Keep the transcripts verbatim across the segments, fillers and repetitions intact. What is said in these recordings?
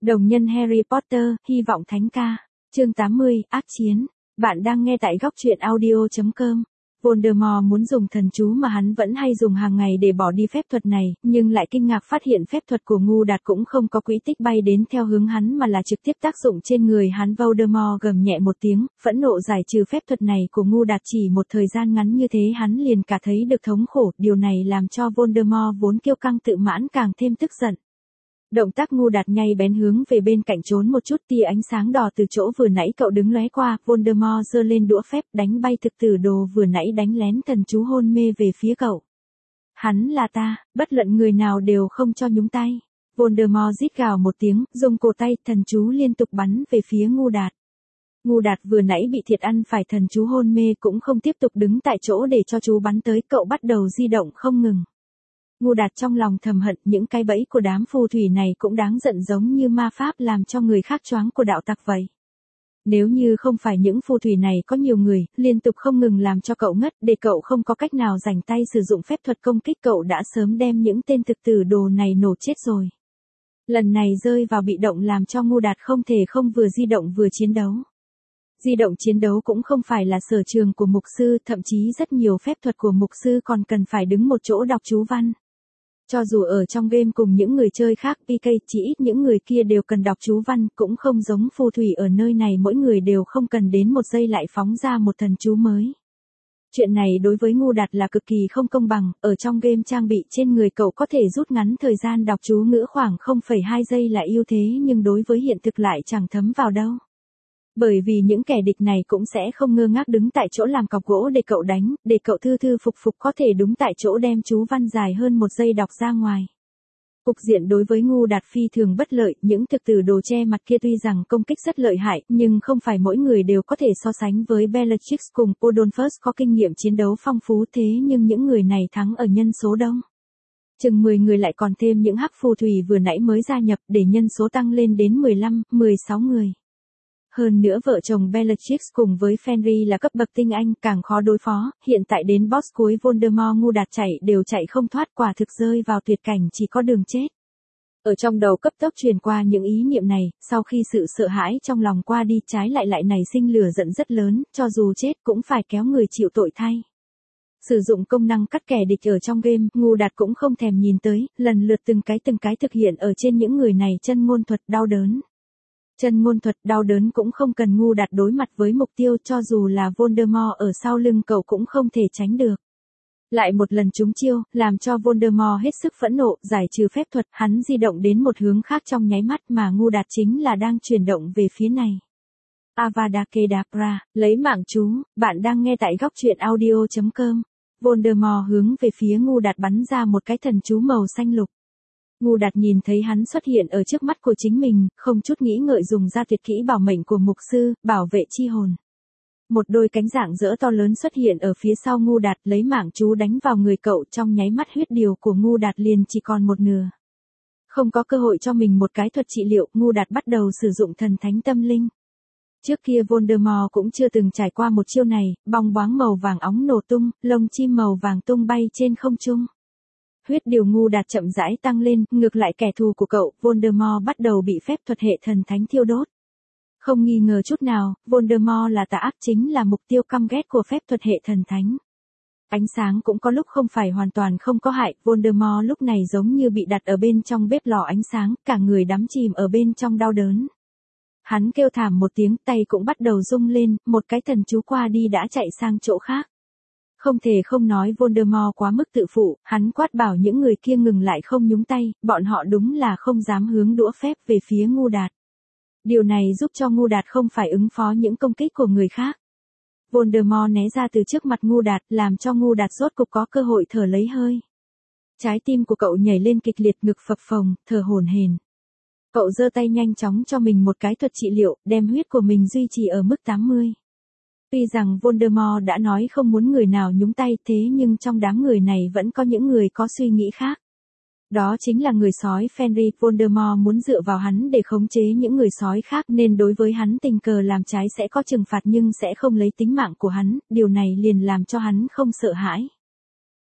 Đồng nhân Harry Potter, hy vọng thánh ca. Chương tám mươi, ác chiến. Bạn đang nghe tại góc truyện audio chấm com. Voldemort muốn dùng thần chú mà hắn vẫn hay dùng hàng ngày để bỏ đi phép thuật này, nhưng lại kinh ngạc phát hiện phép thuật của Ngu Đạt cũng không có quỹ tích bay đến theo hướng hắn mà là trực tiếp tác dụng trên người hắn. Voldemort gầm nhẹ một tiếng, phẫn nộ giải trừ phép thuật này của Ngu Đạt. Chỉ một thời gian ngắn như thế hắn liền cả thấy được thống khổ, điều này làm cho Voldemort vốn kiêu căng tự mãn càng thêm tức giận. Động tác Ngu Đạt nhay bén hướng về bên cạnh trốn một chút, tia ánh sáng đỏ từ chỗ vừa nãy cậu đứng lóe qua, Voldemort giơ lên đũa phép đánh bay thực tử đồ vừa nãy đánh lén thần chú hôn mê về phía cậu. Hắn là ta, bất luận người nào đều không cho nhúng tay. Voldemort rít gào một tiếng, dùng cổ tay, thần chú liên tục bắn về phía Ngu Đạt. Ngu Đạt vừa nãy bị thiệt ăn phải thần chú hôn mê cũng không tiếp tục đứng tại chỗ để cho chú bắn tới, cậu bắt đầu di động không ngừng. Ngu Đạt trong lòng thầm hận, những cái bẫy của đám phù thủy này cũng đáng giận, giống như ma pháp làm cho người khác choáng của đạo tặc vậy. Nếu như không phải những phù thủy này có nhiều người, liên tục không ngừng làm cho cậu ngất, để cậu không có cách nào rảnh tay sử dụng phép thuật công kích, cậu đã sớm đem những tên thực tử đồ này nổ chết rồi. Lần này rơi vào bị động làm cho Ngu Đạt không thể không vừa di động vừa chiến đấu. Di động chiến đấu cũng không phải là sở trường của mục sư, thậm chí rất nhiều phép thuật của mục sư còn cần phải đứng một chỗ đọc chú văn. Cho dù ở trong game cùng những người chơi khác pê ca, chỉ ít những người kia đều cần đọc chú văn, cũng không giống phù thủy ở nơi này mỗi người đều không cần đến một giây lại phóng ra một thần chú mới. Chuyện này đối với Ngu Đạt là cực kỳ không công bằng, ở trong game trang bị trên người cậu có thể rút ngắn thời gian đọc chú ngữ khoảng không phẩy hai giây là ưu thế, nhưng đối với hiện thực lại chẳng thấm vào đâu. Bởi vì những kẻ địch này cũng sẽ không ngơ ngác đứng tại chỗ làm cọc gỗ để cậu đánh, để cậu thư thư phục phục có thể đúng tại chỗ đem chú văn dài hơn một giây đọc ra ngoài. Cục diện đối với Ngu Đạt phi thường bất lợi, những thực tử đồ che mặt kia tuy rằng công kích rất lợi hại, nhưng không phải mỗi người đều có thể so sánh với Bellatrix cùng Podolphus có kinh nghiệm chiến đấu phong phú, thế nhưng những người này thắng ở nhân số đông. Chừng mười người lại còn thêm những hắc phù thủy vừa nãy mới gia nhập để nhân số tăng lên đến mười lăm, mười sáu người. Hơn nữa vợ chồng Bellatrix cùng với Fenrir là cấp bậc tinh anh càng khó đối phó, hiện tại đến boss cuối Voldemort Ngu Đạt chạy đều chạy không thoát, quả thực rơi vào tuyệt cảnh chỉ có đường chết. Ở trong đầu cấp tốc truyền qua những ý niệm này, sau khi sự sợ hãi trong lòng qua đi trái lại lại nảy sinh lửa giận rất lớn, cho dù chết cũng phải kéo người chịu tội thay. Sử dụng công năng cắt kẻ địch ở trong game, Ngu Đạt cũng không thèm nhìn tới, lần lượt từng cái từng cái thực hiện ở trên những người này chân ngôn thuật đau đớn. Chân ngôn thuật đau đớn cũng không cần Ngu Đạt đối mặt với mục tiêu, cho dù là Voldemort ở sau lưng cậu cũng không thể tránh được. Lại một lần trúng chiêu, làm cho Voldemort hết sức phẫn nộ, giải trừ phép thuật, hắn di động đến một hướng khác trong nháy mắt mà Ngu Đạt chính là đang chuyển động về phía này. Avada Kedavra, lấy mạng chú, bạn đang nghe tại góc truyện audio chấm com. Voldemort hướng về phía Ngu Đạt bắn ra một cái thần chú màu xanh lục. Ngu Đạt nhìn thấy hắn xuất hiện ở trước mắt của chính mình, không chút nghĩ ngợi dùng ra tuyệt kỹ bảo mệnh của mục sư, bảo vệ chi hồn. Một đôi cánh rạng rỡ to lớn xuất hiện ở phía sau Ngu Đạt, lấy mạng chú đánh vào người cậu, trong nháy mắt huyết điều của Ngu Đạt liền chỉ còn một nửa. Không có cơ hội cho mình một cái thuật trị liệu, Ngu Đạt bắt đầu sử dụng thần thánh tâm linh. Trước kia Voldemort cũng chưa từng trải qua một chiêu này, bong bóng màu vàng óng nổ tung, lông chim màu vàng tung bay trên không trung. Huyết điều Ngu Đạt chậm rãi tăng lên, ngược lại kẻ thù của cậu, Voldemort bắt đầu bị phép thuật hệ thần thánh thiêu đốt. Không nghi ngờ chút nào, Voldemort là tà ác, chính là mục tiêu căm ghét của phép thuật hệ thần thánh. Ánh sáng cũng có lúc không phải hoàn toàn không có hại, Voldemort lúc này giống như bị đặt ở bên trong bếp lò ánh sáng, cả người đắm chìm ở bên trong đau đớn. Hắn kêu thảm một tiếng, tay cũng bắt đầu rung lên, một cái thần chú qua đi đã chạy sang chỗ khác. Không thể không nói Voldemort quá mức tự phụ, hắn quát bảo những người kia ngừng lại không nhúng tay, bọn họ đúng là không dám hướng đũa phép về phía Ngu Đạt. Điều này giúp cho Ngu Đạt không phải ứng phó những công kích của người khác. Voldemort né ra từ trước mặt Ngu Đạt, làm cho Ngu Đạt rốt cục có cơ hội thở lấy hơi. Trái tim của cậu nhảy lên kịch liệt, ngực phập phồng, thở hổn hển. Cậu giơ tay nhanh chóng cho mình một cái thuật trị liệu, đem huyết của mình duy trì ở mức tám mươi. Tuy rằng Voldemort đã nói không muốn người nào nhúng tay, thế nhưng trong đám người này vẫn có những người có suy nghĩ khác. Đó chính là người sói Fenrir. Voldemort muốn dựa vào hắn để khống chế những người sói khác, nên đối với hắn tình cờ làm trái sẽ có trừng phạt nhưng sẽ không lấy tính mạng của hắn, điều này liền làm cho hắn không sợ hãi.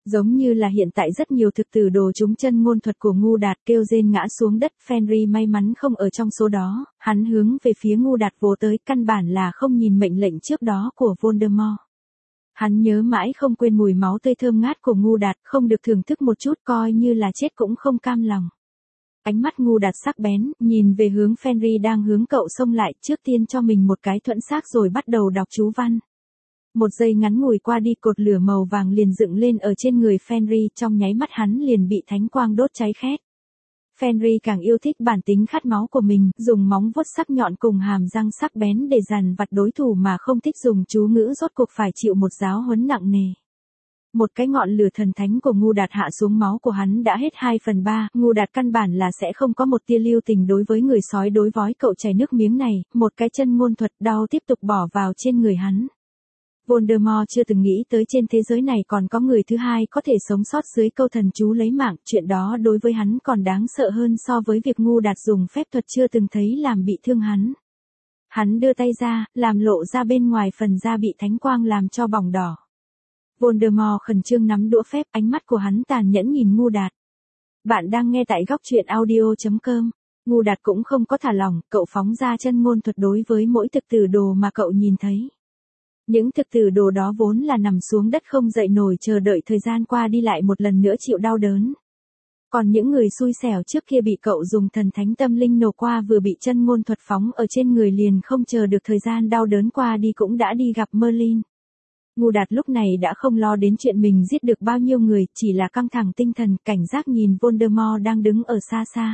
Giống như là hiện tại rất nhiều thực tử đồ trúng chân ngôn thuật của Ngu Đạt kêu rên ngã xuống đất, Fenrir may mắn không ở trong số đó, hắn hướng về phía Ngu Đạt vồ tới, căn bản là không nhìn mệnh lệnh trước đó của Voldemort. Hắn nhớ mãi không quên mùi máu tươi thơm ngát của Ngu Đạt, không được thưởng thức một chút coi như là chết cũng không cam lòng. Ánh mắt Ngu Đạt sắc bén, nhìn về hướng Fenrir đang hướng cậu xông lại, trước tiên cho mình một cái thuẫn xác rồi bắt đầu đọc chú văn. Một giây ngắn ngủi qua đi, cột lửa màu vàng liền dựng lên ở trên người Fenrir, trong nháy mắt hắn liền bị thánh quang đốt cháy khét. Fenrir càng yêu thích bản tính khát máu của mình, dùng móng vuốt sắc nhọn cùng hàm răng sắc bén để dằn vặt đối thủ mà không thích dùng chú ngữ, rốt cuộc phải chịu một giáo huấn nặng nề. Một cái ngọn lửa thần thánh của Ngu Đạt hạ xuống, máu của hắn đã hết hai phần ba, Ngu Đạt căn bản là sẽ không có một tia lưu tình đối với người sói đối vói cậu chảy nước miếng này, một cái chân ngôn thuật đau tiếp tục bỏ vào trên người hắn. Voldemort chưa từng nghĩ tới trên thế giới này còn có người thứ hai có thể sống sót dưới câu thần chú lấy mạng, chuyện đó đối với hắn còn đáng sợ hơn so với việc Ngu Đạt dùng phép thuật chưa từng thấy làm bị thương hắn. Hắn đưa tay ra, làm lộ ra bên ngoài phần da bị thánh quang làm cho bỏng đỏ. Voldemort khẩn trương nắm đũa phép, ánh mắt của hắn tàn nhẫn nhìn Ngu Đạt. Bạn đang nghe tại góc truyện audio chấm com. Ngu Đạt cũng không có thả lỏng, cậu phóng ra chân ngôn thuật đối với mỗi thực tử đồ mà cậu nhìn thấy. Những thực tử đồ đó vốn là nằm xuống đất không dậy nổi, chờ đợi thời gian qua đi lại một lần nữa chịu đau đớn. Còn những người xui xẻo trước kia bị cậu dùng thần thánh tâm linh nổ qua vừa bị chân ngôn thuật phóng ở trên người liền không chờ được thời gian đau đớn qua đi cũng đã đi gặp Merlin. Ngu Đạt lúc này đã không lo đến chuyện mình giết được bao nhiêu người, chỉ là căng thẳng tinh thần, cảnh giác nhìn Voldemort đang đứng ở xa xa.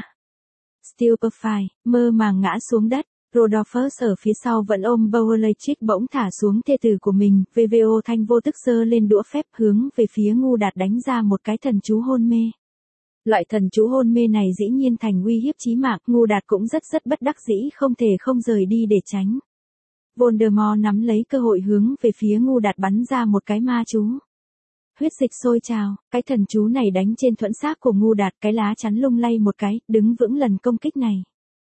Stupefy, mơ màng ngã xuống đất. Rodolphus ở phía sau vẫn ôm Bellatrix bỗng thả xuống thê tử của mình, vê vê o Thanh vô tức giơ lên đũa phép hướng về phía Ngu Đạt đánh ra một cái thần chú hôn mê. Loại thần chú hôn mê này dĩ nhiên thành uy hiếp chí mạng, Ngu Đạt cũng rất rất bất đắc dĩ không thể không rời đi để tránh. Voldemort nắm lấy cơ hội hướng về phía Ngu Đạt bắn ra một cái ma chú. Huyết dịch sôi trào, cái thần chú này đánh trên thuẫn xác của Ngu Đạt, cái lá chắn lung lay một cái, đứng vững lần công kích này.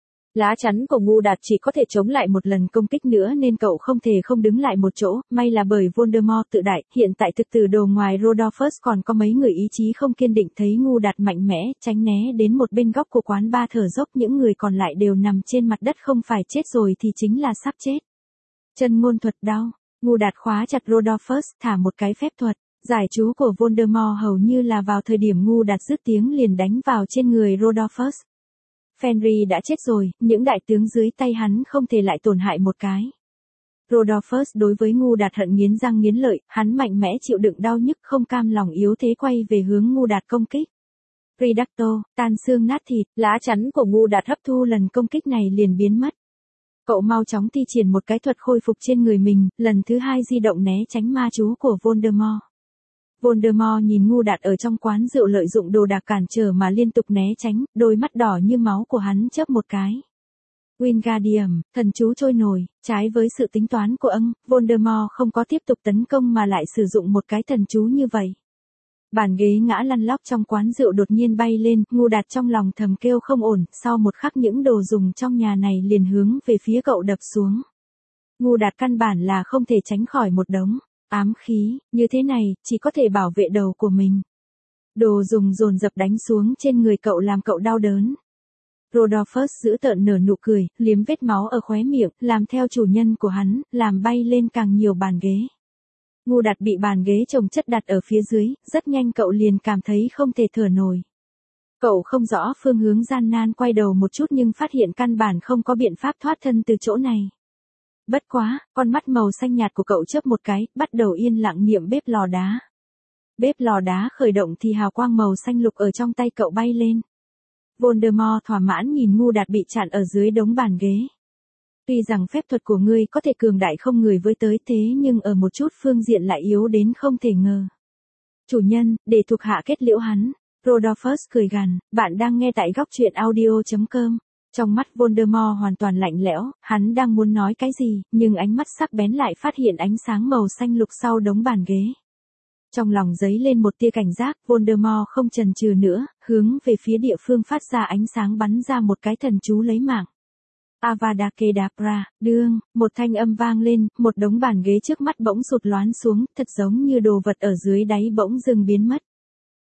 Lá chắn của Ngu Đạt chỉ có thể chống lại một lần công kích nữa nên cậu không thể không đứng lại một chỗ, may là bởi Voldemort tự đại, hiện tại thực tử đồ ngoài Rodolphus còn có mấy người ý chí không kiên định, thấy Ngu Đạt mạnh mẽ, tránh né đến một bên góc của quán bar thở dốc, những người còn lại đều nằm trên mặt đất, không phải chết rồi thì chính là sắp chết. Chân ngôn thuật đau, Ngu Đạt khóa chặt Rodolphus, thả một cái phép thuật, giải chú của Voldemort hầu như là vào thời điểm Ngu Đạt dứt tiếng liền đánh vào trên người Rodolphus. Fenrir đã chết rồi, những đại tướng dưới tay hắn không thể lại tổn hại một cái. Rodolphus đối với Ngu Đạt hận nghiến răng nghiến lợi, hắn mạnh mẽ chịu đựng đau nhức không cam lòng yếu thế quay về hướng Ngu Đạt công kích. Redacto, tan xương nát thịt, lá chắn của Ngu Đạt hấp thu lần công kích này liền biến mất. Cậu mau chóng thi triển một cái thuật khôi phục trên người mình, lần thứ hai di động né tránh ma chú của Voldemort. Voldemort nhìn Ngu Đạt ở trong quán rượu lợi dụng đồ đạc cản trở mà liên tục né tránh, đôi mắt đỏ như máu của hắn chớp một cái. Wingardium, thần chú trôi nổi, trái với sự tính toán của ông, Voldemort không có tiếp tục tấn công mà lại sử dụng một cái thần chú như vậy. Bàn ghế ngã lăn lóc trong quán rượu đột nhiên bay lên, Ngu Đạt trong lòng thầm kêu không ổn, sau một khắc những đồ dùng trong nhà này liền hướng về phía cậu đập xuống. Ngu Đạt căn bản là không thể tránh khỏi một đống ám khí, như thế này, chỉ có thể bảo vệ đầu của mình. Đồ dùng dồn dập đánh xuống trên người cậu làm cậu đau đớn. Rodolphus giữ tợn nở nụ cười, liếm vết máu ở khóe miệng, làm theo chủ nhân của hắn, làm bay lên càng nhiều bàn ghế. Ngu Đạt bị bàn ghế chồng chất đặt ở phía dưới, rất nhanh cậu liền cảm thấy không thể thở nổi. Cậu không rõ phương hướng, gian nan quay đầu một chút nhưng phát hiện căn bản không có biện pháp thoát thân từ chỗ này. Bất quá, con mắt màu xanh nhạt của cậu chớp một cái, bắt đầu yên lặng niệm bếp lò đá. Bếp lò đá khởi động thì hào quang màu xanh lục ở trong tay cậu bay lên. Voldemort thỏa mãn nhìn Ngu Đạt bị chặn ở dưới đống bàn ghế. Tuy rằng phép thuật của ngươi có thể cường đại không người với tới thế nhưng ở một chút phương diện lại yếu đến không thể ngờ. Chủ nhân, để thuộc hạ kết liễu hắn. Rodolphus cười gằn, bạn đang nghe tại góc truyện audio chấm com. Trong mắt Voldemort hoàn toàn lạnh lẽo, hắn đang muốn nói cái gì, nhưng ánh mắt sắc bén lại phát hiện ánh sáng màu xanh lục sau đống bàn ghế. Trong lòng dấy lên một tia cảnh giác, Voldemort không chần chừ nữa, hướng về phía địa phương phát ra ánh sáng bắn ra một cái thần chú lấy mạng. Avada Kedavra, đương, một thanh âm vang lên, một đống bàn ghế trước mắt bỗng sụt loán xuống, thật giống như đồ vật ở dưới đáy bỗng dưng biến mất.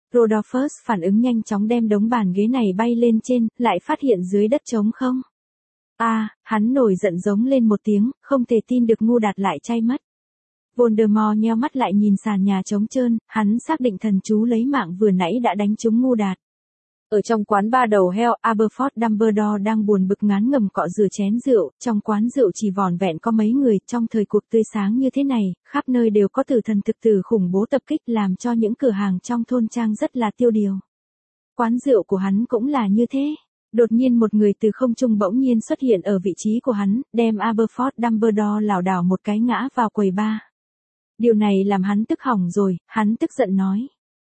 Rodolphus phản ứng nhanh chóng đem đống bàn ghế này bay lên trên, lại phát hiện dưới đất trống không. A, à, hắn nổi giận giống lên một tiếng, không thể tin được ngu đạt lại chay mất. Voldemort nheo mắt lại nhìn sàn nhà trống trơn, hắn xác định thần chú lấy mạng vừa nãy đã đánh trúng ngu đạt. Ở trong quán ba đầu heo, Aberforth Dumbledore đang buồn bực ngán ngẩm cọ rửa chén rượu, trong quán rượu chỉ vỏn vẹn có mấy người, trong thời cuộc tươi sáng như thế này, khắp nơi đều có tử thần thực tử khủng bố tập kích làm cho những cửa hàng trong thôn trang rất là tiêu điều. Quán rượu của hắn cũng là như thế. Đột nhiên một người từ không trung bỗng nhiên xuất hiện ở vị trí của hắn, đem Aberforth Dumbledore lảo đảo một cái ngã vào quầy bar. Điều này làm hắn tức hỏng rồi, hắn tức giận nói.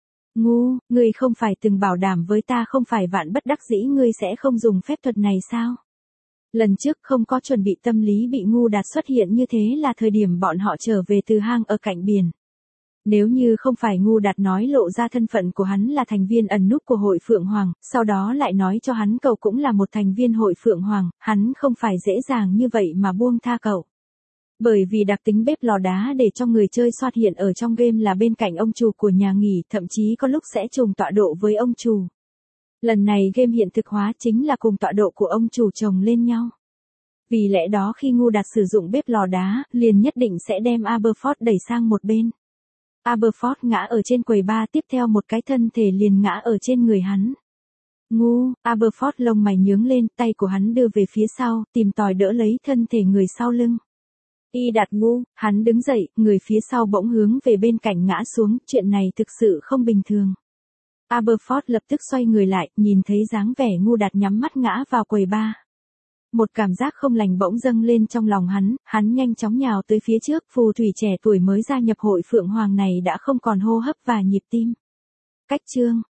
Ngu, ngươi không phải từng bảo đảm với ta không phải vạn bất đắc dĩ ngươi sẽ không dùng phép thuật này sao? Lần trước không có chuẩn bị tâm lý bị ngu đạt xuất hiện như thế là thời điểm bọn họ trở về từ hang ở cạnh biển. Nếu như không phải ngu đạt nói lộ ra thân phận của hắn là thành viên ẩn núp của hội Phượng Hoàng, sau đó lại nói cho hắn cậu cũng là một thành viên hội Phượng Hoàng, hắn không phải dễ dàng như vậy mà buông tha cậu. Bởi vì đặc tính bếp lò đá để cho người chơi xuất hiện ở trong game là bên cạnh ông chủ của nhà nghỉ, thậm chí có lúc sẽ trùng tọa độ với ông chủ. Lần này game hiện thực hóa chính là cùng tọa độ của ông chủ chồng lên nhau. Vì lẽ đó khi ngu đạt sử dụng bếp lò đá, liền nhất định sẽ đem Aberforth đẩy sang một bên. Aberforth ngã ở trên quầy bar, tiếp theo một cái thân thể liền ngã ở trên người hắn. Ngu, Aberforth lông mày nhướng lên, tay của hắn đưa về phía sau, tìm tòi đỡ lấy thân thể người sau lưng. Y đạt ngu, hắn đứng dậy, người phía sau bỗng hướng về bên cạnh ngã xuống, chuyện này thực sự không bình thường. Aberforth lập tức xoay người lại, nhìn thấy dáng vẻ ngu đạt nhắm mắt ngã vào quầy bar. Một cảm giác không lành bỗng dâng lên trong lòng hắn, hắn nhanh chóng nhào tới phía trước, phù thủy trẻ tuổi mới gia nhập hội Phượng Hoàng này đã không còn hô hấp và nhịp tim. Cách chương